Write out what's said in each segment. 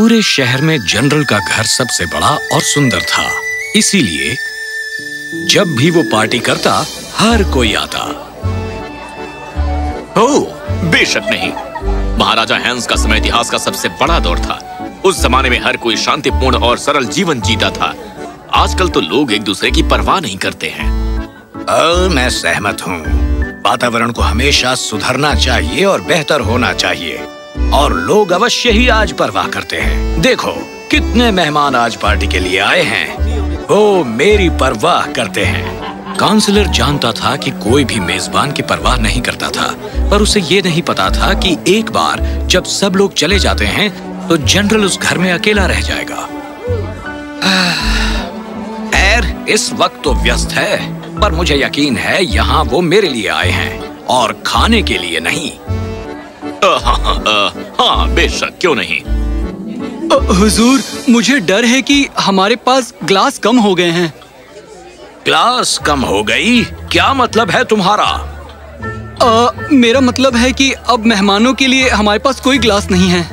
पूरे शहर में जनरल का घर सबसे बड़ा और सुंदर था, इसीलिए जब भी वो पार्टी करता हर कोई आता। ओह, बेशक नहीं। महाराजा हैंस का समय इतिहास का सबसे बड़ा दौर था। उस जमाने में हर कोई शांतिपूर्ण और सरल जीवन जीता था। आजकल तो लोग एक दूसरे की परवाह नहीं करते हैं। मैं सहमत हूँ। वातावरण को हमेशा सुधरना चाहिए और बेहतर होना चाहिए, और लोग अवश्य ही आज परवाह करते हैं। देखो कितने मेहमान आज पार्टी के लिए आए हैं। वो मेरी परवाह करते हैं। काउंसलर जानता था कि कोई भी मेजबान की परवाह नहीं करता था, पर उसे ये नहीं पता था कि एक बार जब सब लोग चले जाते हैं तो जनरल उस घर में अकेला रह जाएगा। खैर, इस वक्त तो व्यस्त है, पर मुझे यकीन है यहाँ वो मेरे लिए आए हैं और खाने के लिए नहीं। हाँ, बेशक, क्यों नहीं। हुजूर, मुझे डर है कि हमारे पास ग्लास कम हो गए हैं। ग्लास कम हो गई? क्या मतलब है तुम्हारा? मेरा मतलब है कि अब मेहमानों के लिए हमारे पास कोई ग्लास नहीं है।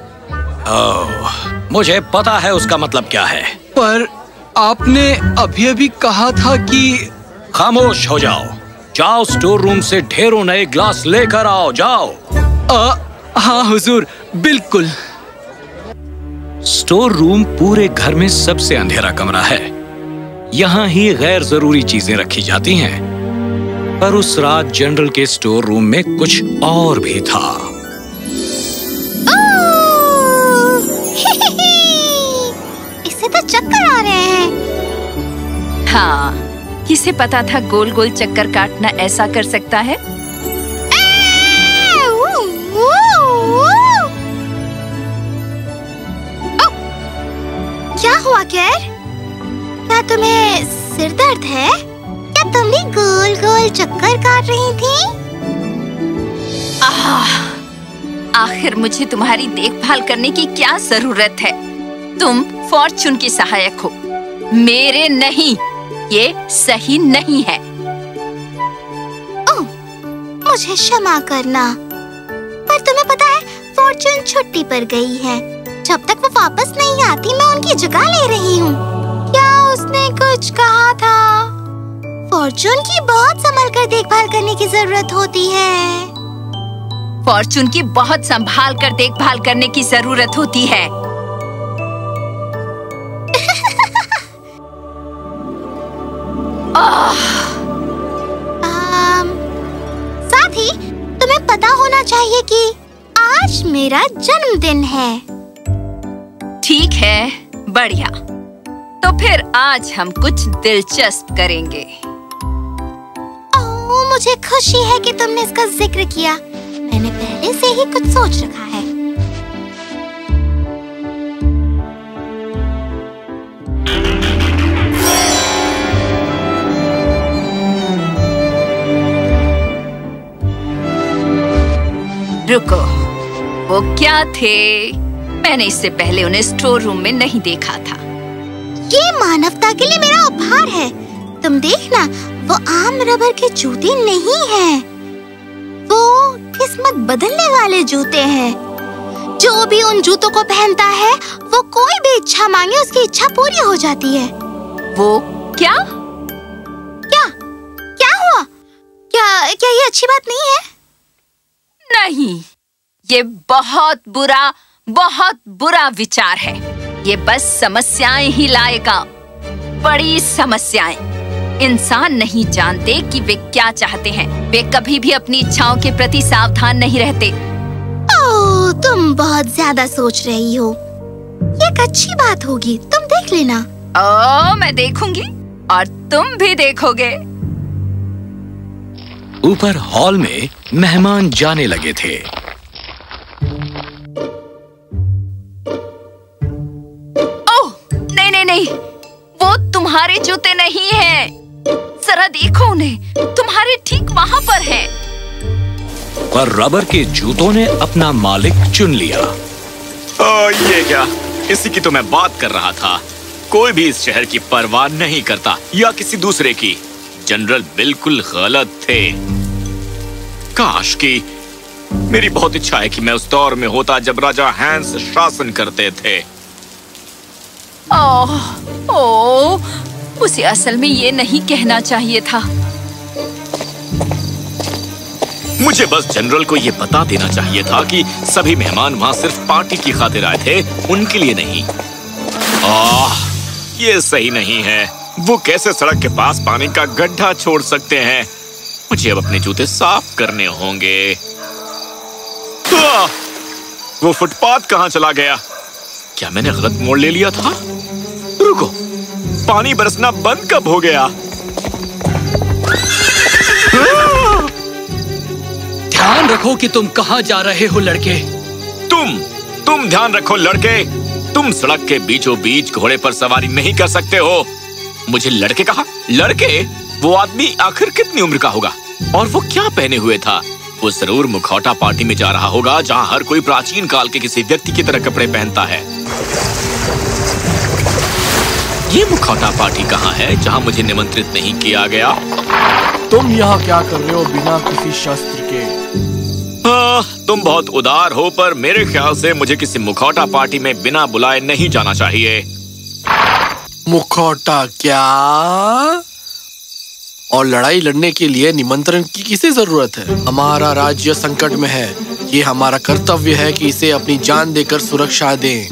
मुझे पता है उसका मतलब क्या है। पर आपने अभी कहा था कि... खामोश हो जाओ। जाओ स्टोर रूम से ढेरों नए ग्लास लेकर आओ, जाओ। हाँ हुजूर, बिल्कुल। स्टोर रूम पूरे घर में सबसे अंधेरा कमरा है। यहाँ ही गैर जरूरी चीजें रखी जाती हैं। पर उस रात जनरल के स्टोर रूम में कुछ और भी था। इससे तो चक्कर आ रहे हैं। हाँ, किसे पता था गोल गोल चक्कर काटना ऐसा कर सकता है। क्या हुआ कैर? क्या तुम्हें सिर दर्द है? क्या तुम भी गोल गोल चक्कर काट रही थी? आखिर मुझे तुम्हारी देखभाल करने की क्या जरूरत है? तुम फॉर्चून की सहायक हो, मेरे नहीं। ये सही नहीं है। ओह, मुझे क्षमा करना, पर तुम्हें पता है फॉर्चून छुट्टी पर गई है। जब तक वो वापस नहीं आती मैं उनकी जगह ले रही हूँ। क्या उसने कुछ कहा था? फॉर्चून की बहुत संभल कर देखभाल करने की जरूरत होती है। फॉर्चून की बहुत संभाल कर देखभाल करने की जरूरत होती है। साथ ही तुम्हें पता होना चाहिए कि आज मेरा जन्मदिन है। ठीक है, बढ़िया। तो फिर आज हम कुछ दिलचस्प करेंगे। ओह, मुझे खुशी है कि तुमने इसका जिक्र किया। मैंने पहले से ही कुछ सोच रखा है। रुको, वो क्या थे? मैंने इससे पहले उन्हें स्टोर रूम में नहीं देखा था। ये मानवता के लिए मेरा उपहार है। तुम देखना, वो आम रबर के जूते नहीं हैं। वो किस्मत बदलने वाले जूते हैं। जो भी उन जूतों को पहनता है, वो कोई भी इच्छा मांगे उसकी इच्छा पूरी हो जाती है। वो क्या? क्या हुआ? क्या ये अच्छी बात नहीं है? नहीं, ये बहुत बुरा विचार है। ये बस समस्याएं ही लाएगा, बड़ी समस्याएं। इंसान नहीं जानते कि वे क्या चाहते हैं। वे कभी भी अपनी इच्छाओं के प्रति सावधान नहीं रहते। ओह, तुम बहुत ज्यादा सोच रही हो। ये एक अच्छी बात होगी, तुम देख लेना। ओह, मैं देखूंगी और तुम भी देखोगे। ऊपर हॉल में मेहमान जाने लगे थे। ओह, नहीं, वो तुम्हारे जूते नहीं हैं। जरा देखो उन्हें, तुम्हारे ठीक वहाँ पर हैं। पर रबर के जूतों ने अपना मालिक चुन लिया। ये क्या? इसी की तो मैं बात कर रहा था। कोई भी इस शहर की परवाह नहीं करता या किसी दूसरे की। जनरल बिल्कुल गलत थे। काश कि मेरी बहुत इच्छा है कि मैं उस दौर में होता जब राजा हैंस शासन करते थे। ओह, उसे असल में ये नहीं कहना चाहिए था। मुझे बस जनरल को ये बता देना चाहिए था कि सभी मेहमान वहाँ सिर्फ पार्टी की खातिर आए थे, उनके लिए नहीं। ये सही नहीं है। वो कैसे सड़क के पास पानी का गड्ढा छोड़ सकते हैं? मुझे अब अपने जूते साफ करने होंगे। वो फुटपाथ कहाँ चला गया? क्या मैंने गलत मोड़ ले लिया था? रुको, पानी बरसना बंद कब हो गया? ध्यान रखो कि तुम कहाँ जा रहे हो लड़के। तुम ध्यान रखो लड़के। तुम सड़क के बीचों बीच घोड़े पर सवारी नहीं कर सकते हो। मुझे लड़के कहा? लड़के? वो आदमी आखिर कितनी उम्र का होगा? और वो क्या पहने हुए था? वो जरूर मुखौटा पार्टी में जा रहा होगा, जहाँ हर कोई प्राचीन काल के किसी व्यक्ति की तरह कपड़े पहनता है। ये मुखौटा पार्टी कहाँ है जहाँ मुझे निमंत्रित नहीं किया गया? तुम यहाँ क्या कर रहे हो बिना किसी शस्त्र के? तुम बहुत उदार हो, पर मेरे ख्याल से मुझे किसी मुखौटा पार्टी में बिना बुलाए नहीं जाना चाहिए। मुखौटा क्या? और लड़ाई लड़ने के लिए निमंत्रण की किसे जरूरत है? हमारा राज्य संकट में है। ये हमारा कर्तव्य है कि इसे अपनी जान देकर सुरक्षा दें।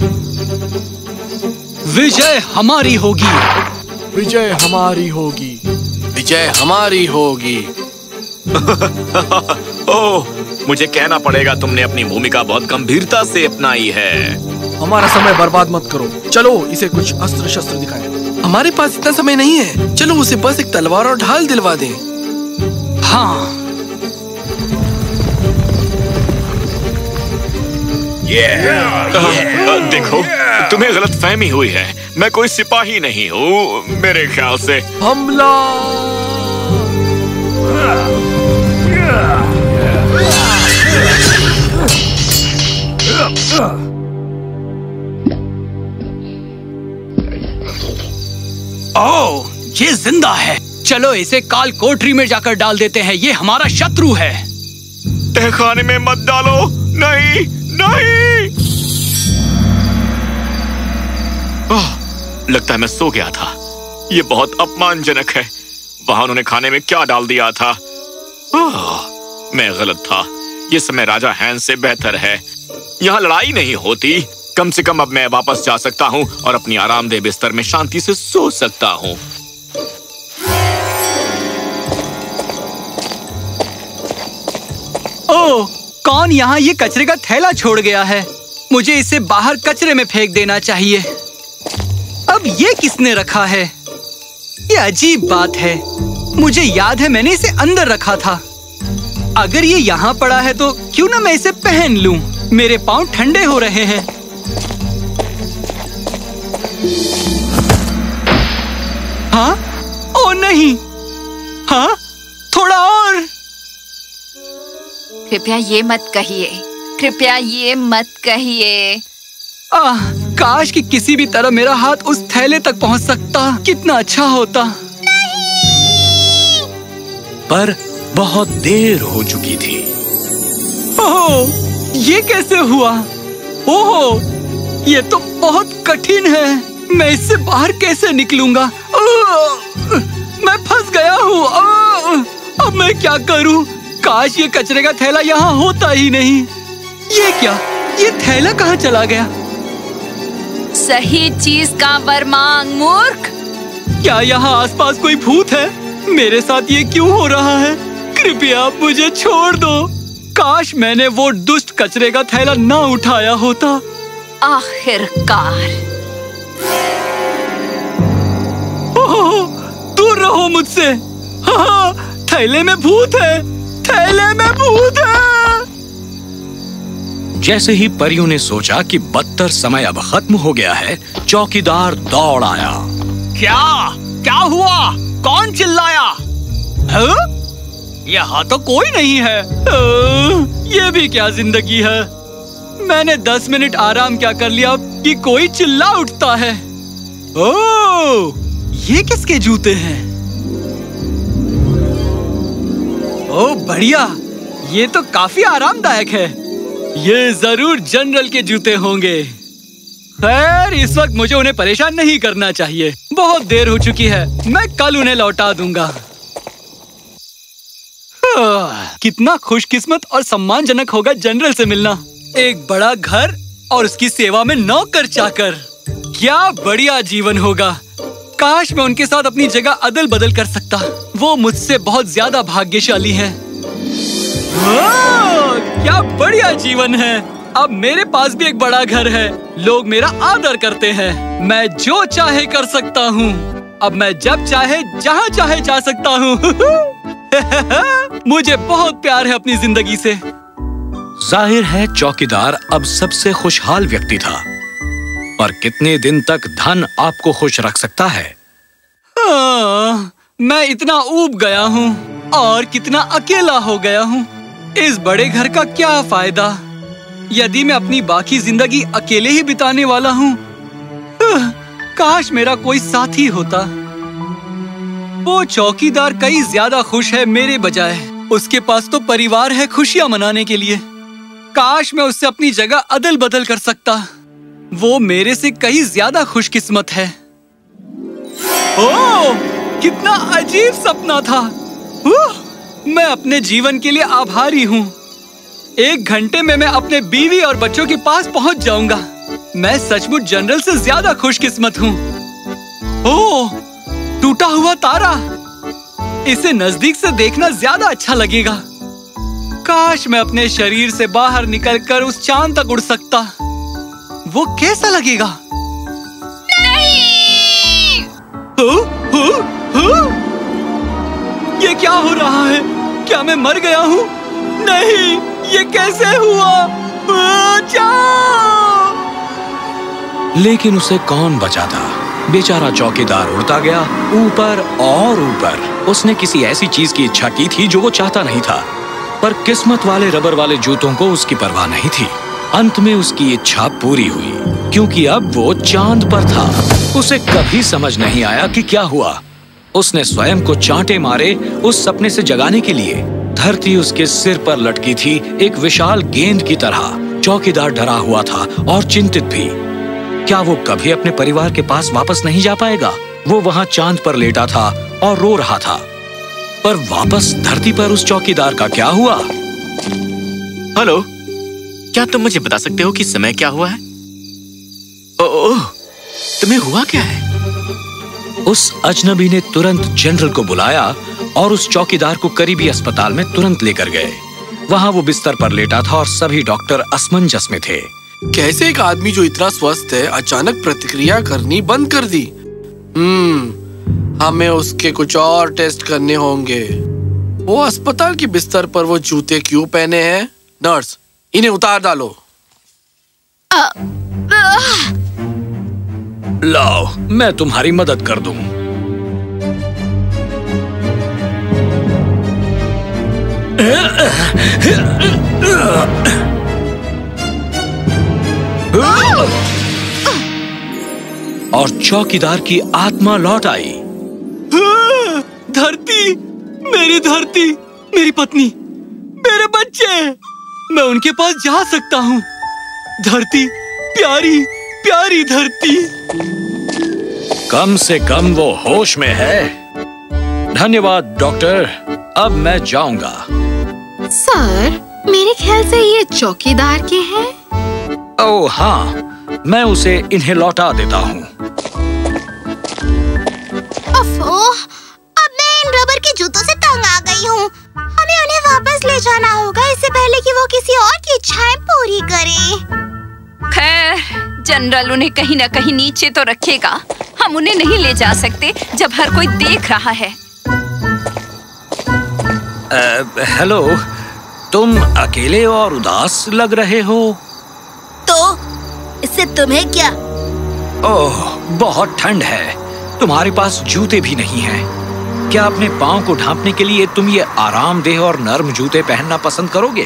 विजय हमारी होगी। विजय हमारी होगी। विजय हमारी होगी। ओह, मुझे कहना पड़ेगा तुमने अपनी भूमिका बहुत गंभीरता से अपनाई है। हमारा समय बर्बाद मत करो। चलो इसे कुछ अस्त्र शस्त्र दिखाएं। हमारे पास इतना समय नहीं है। चलो उसे बस एक तलवार और ढाल दिलवा दें। हाँ। देखो, तुम्हें गलतफहमी हुई है। मैं कोई सिपाही नहीं हूँ, मेरे ख्याल से। हमला! ओह, ये जिंदा है। चलो इसे काल कोठरी में जाकर डाल देते हैं। ये हमारा शत्रु है। तहखाने में मत डालो। नहीं, नहीं। लगता है मैं सो गया था। ये बहुत अपमानजनक है। वहां उन्होंने खाने में क्या डाल दिया था? मैं गलत था। ये समय राजा हैंस से बेहतर है। यहाँ लड़ाई नहीं होती। कम से कम अब मैं वापस जा सकता हूँ और अपनी आरामदेह बिस्तर में शांति से सो सकता हूँ। ओह, कौन यहाँ ये कचरे का थैला छोड़ गया है? मुझे इसे बाहर कचरे में फेंक देना चाहिए। अब ये किसने रखा है? ये अजीब बात है। मुझे याद है मैंने इसे अंदर रखा था। अगर ये यहाँ पड़ा है तो क्यों ना मैं इसे पहन लूं? मेरे पाँव ठंडे हो रहे हैं। हाँ? ओ नहीं। हाँ? थोड़ा और। कृपया ये मत कहिए। कृपया ये मत कहिए। काश कि किसी भी तरह मेरा हाथ उस थैले तक पहुंच सकता। कितना अच्छा होता। पर बहुत देर हो चुकी थी। ओह, ये कैसे हुआ? ओह, ये तो बहुत कठिन है। मैं इससे बाहर कैसे निकलूंगा? मैं फंस गया हूँ। अब मैं क्या करूँ? काश ये कचरे का थैला यहाँ होता ही नहीं। ये क्या? ये थैला कहाँ चला गया? सही चीज का वर मांग, मूर्ख। क्या यहाँ आसपास कोई भूत है? मेरे साथ ये क्यों हो रहा है? कृपया मुझे छोड़ दो। काश मैंने वो दुष्ट कचरे का थैला ना उठाया होता। आखिरकार। ओह, दूर रहो मुझसे। हाँ, थैले में भूत है। थैले में भूत है। जैसे ही परियों ने सोचा कि बदतर समय अब खत्म हो गया है, चौकीदार दौड़ आया। क्या हुआ? कौन चिल्लाया? हाँ? यहाँ तो कोई नहीं है। ये भी क्या जिंदगी है? मैंने 10 मिनट आराम क्या कर लिया कि कोई चिल्ला उठता है। ओह, ये किसके जूते हैं? ओह बढ़िया, ये तो काफी आरामदायक है। ये जरूर जनरल के जूते होंगे। खैर, इस वक्त मुझे उन्हें परेशान नहीं करना चाहिए। बहुत देर हो चुकी है। मैं कल उन्हें लौटा दूंगा। कितना खुशकिस्मत और सम्मानजनक होगा जनरल से मिलना। एक बड़ा घर और उसकी सेवा में नौकर चाकर। क्या बढ़िया जीवन होगा। काश मैं उनके साथ अपनी जगह अदल बदल कर सकता। वो मुझसे बहुत ज्यादा भाग्यशाली हैं। क्या बढ़िया जीवन है। अब मेरे पास भी एक बड़ा घर है। लोग मेरा आदर करते हैं। मैं जो चाहे कर सकता हूँ। अब मैं जब चाहे जहाँ चाहे जा सकता हूँ। मुझे बहुत प्यार है अपनी जिंदगी से। जाहिर है चौकीदार अब सबसे खुशहाल व्यक्ति था। पर कितने दिन तक धन आपको खुश रख सकता है? मैं इतना ऊब गया हूँ और कितना अकेला हो गया हूँ। इस बड़े घर का क्या फायदा यदि मैं अपनी बाकी जिंदगी अकेले ही बिताने वाला हूँ। काश मेरा कोई साथी होता। वो चौकीदार कई ज्यादा खुश है मेरे बजाय। उसके पास तो परिवार है खुशियाँ मनाने के लिए। काश मैं उससे अपनी जगह अदल बदल कर सकता। वो मेरे से कई ज्यादा खुशकिस्मत है। ओह, कितना अजीब सपना था। मैं अपने जीवन के लिए आभारी हूँ। 1 घंटे में मैं अपने बीवी और बच्चों के पास पहुँच जाऊंगा। मैं सचमुच जनरल से ज्यादा खुशकिस्मत हूँ। ओह, टूटा हुआ तारा। इसे नजदीक से देखना ज्यादा अच्छा लगेगा। काश मैं अपने शरीर से बाहर निकलकर उस चांद तक उड़ सकता। वो कैसा लगेगा? नहीं! ये क्या हो रहा है? क्या मैं मर गया हूँ? नहीं, ये कैसे हुआ? लेकिन उसे कौन बचाता? बेचारा चौकीदार उड़ता गया ऊपर और ऊपर। उसने किसी ऐसी चीज की इच्छा की थी जो वो चाहता नहीं था। पर किस्मत वाले रबर वाले जूतों को उसकी परवाह नहीं थी। अंत में उसकी इच्छा पूरी हुई, क्योंकि अब वो चांद पर था। उसे कभी समझ नहीं आया कि क्या हुआ। उसने स्वयं को चांटे मारे उस सपने से जगाने के लिए। धरती उसके सिर पर लटकी थी एक विशाल गेंद की तरह। चौकीदार डरा हुआ था और चिंतित भी। क्या वो कभी अपने परिवार के पास वापस नहीं जा पाएगा? वो वहाँ चांद पर लेटा था और रो रहा था। पर वापस धरती पर उस चौकीदार का क्या हुआ? हेलो, क्या तुम मुझे बता सकते हो कि समय क्या हुआ है? ओह, तुम्हें हुआ क्या है? उस अजनबी ने तुरंत जनरल को बुलाया और उस चौकीदार को करीबी अस्पताल में तुरंत लेकर गए। वहाँ वो बिस्तर पर लेटा था और सभी डॉक्टर असमंजस में थे। कैसे एक आदमी जो इतना स्वस्थ है अचानक प्रतिक्रिया करनी बंद कर दी? हमें उसके कुछ और टेस्ट करने होंगे। वो अस्पताल के बिस्तर पर वो जूते क्यों पहने हैं? नर्स, इन्हें उतार डालो। लाओ, मैं तुम्हारी मदद कर दूं। और चौकीदार की आत्मा लौट आई। धरती, मेरी धरती, मेरी पत्नी, मेरे बच्चे, मैं उनके पास जा सकता हूँ। धरती, प्यारी प्यारी धरती। कम से कम वो होश में है। धन्यवाद डॉक्टर, अब मैं जाऊंगा। सर, मेरे ख्याल से ये चौकीदार के हैं। ओह हाँ, मैं उसे इन्हें लौटा देता हूँ। अब मैं इन रबर के जूतों से तंग आ गई हूँ। हमें उन्हें वापस ले जाना होगा इससे पहले कि वो किसी और की इच्छाएं पूरी करे। खैर, जनरल उन्हें कहीं न कहीं नीचे तो रखेगा। हम उन्हें नहीं ले जा सकते जब हर कोई देख रहा है। हेलो, तुम अकेले और उदास लग रहे हो। तो इससे तुम्हें क्या? ओह, बहुत ठंड है। तुम्हारे पास जूते भी नहीं हैं। क्या अपने पाँव को ढांपने के लिए तुम ये आरामदेह और नर्म जूते पहनना पसंद करोगे?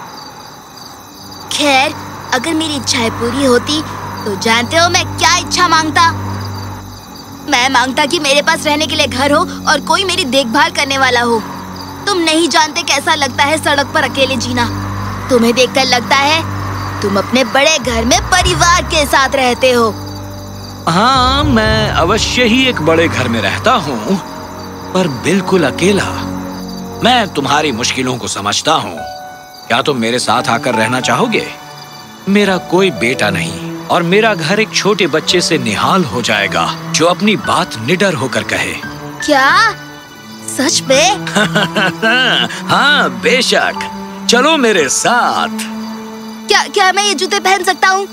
खैर, अगर मेरी इच्छाएं पूरी होती तो जानते हो मैं क्या इच्छा मांगता? मैं मांगता कि मेरे पास रहने के लिए घर हो और कोई मेरी देखभाल करने वाला हो। तुम नहीं जानते कैसा लगता है सड़क पर अकेले जीना। तुम्हें देखकर लगता है तुम अपने बड़े घर में परिवार के साथ रहते हो। हाँ, मैं अवश्य ही एक बड़े घर में रहता हूँ, पर बिल्कुल अकेला। मैं तुम्हारी मुश्किलों को समझता हूँ। क्या तुम मेरे साथ आकर रहना चाहोगे? मेरा कोई बेटा नहीं और मेरा घर एक छोटे बच्चे से निहाल हो जाएगा जो अपनी बात निडर होकर कहे। क्या सच में? हाँ, बेशक। चलो मेरे साथ। क्या मैं ये जूते पहन सकता हूँ?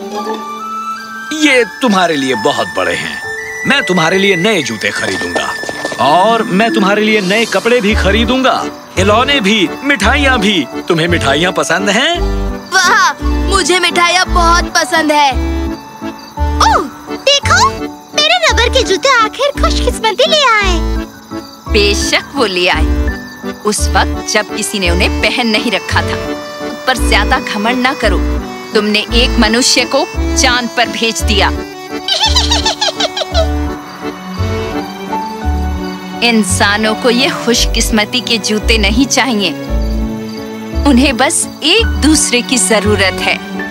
ये तुम्हारे लिए बहुत बड़े हैं। मैं तुम्हारे लिए नए जूते खरीदूंगा और मैं तुम्हारे लिए नए कपड़े भी खरीदूंगा, खिलौने भी, मिठाइयाँ भी। तुम्हें मिठाइयाँ पसंद हैं? वाह, मुझे मिठाइयाँ बहुत पसंद है। ओह, देखो, मेरे रबर के जूते आखिर खुशकिस्मती ले आए। बेशक वो ले आए, उस वक्त जब किसी ने उन्हें पहन नहीं रखा था। पर ज्यादा घमंड ना करो, तुमने एक मनुष्य को चांद पर भेज दिया। इंसानों को ये खुशकिस्मती के जूते नहीं चाहिए, उन्हें बस एक दूसरे की जरूरत है।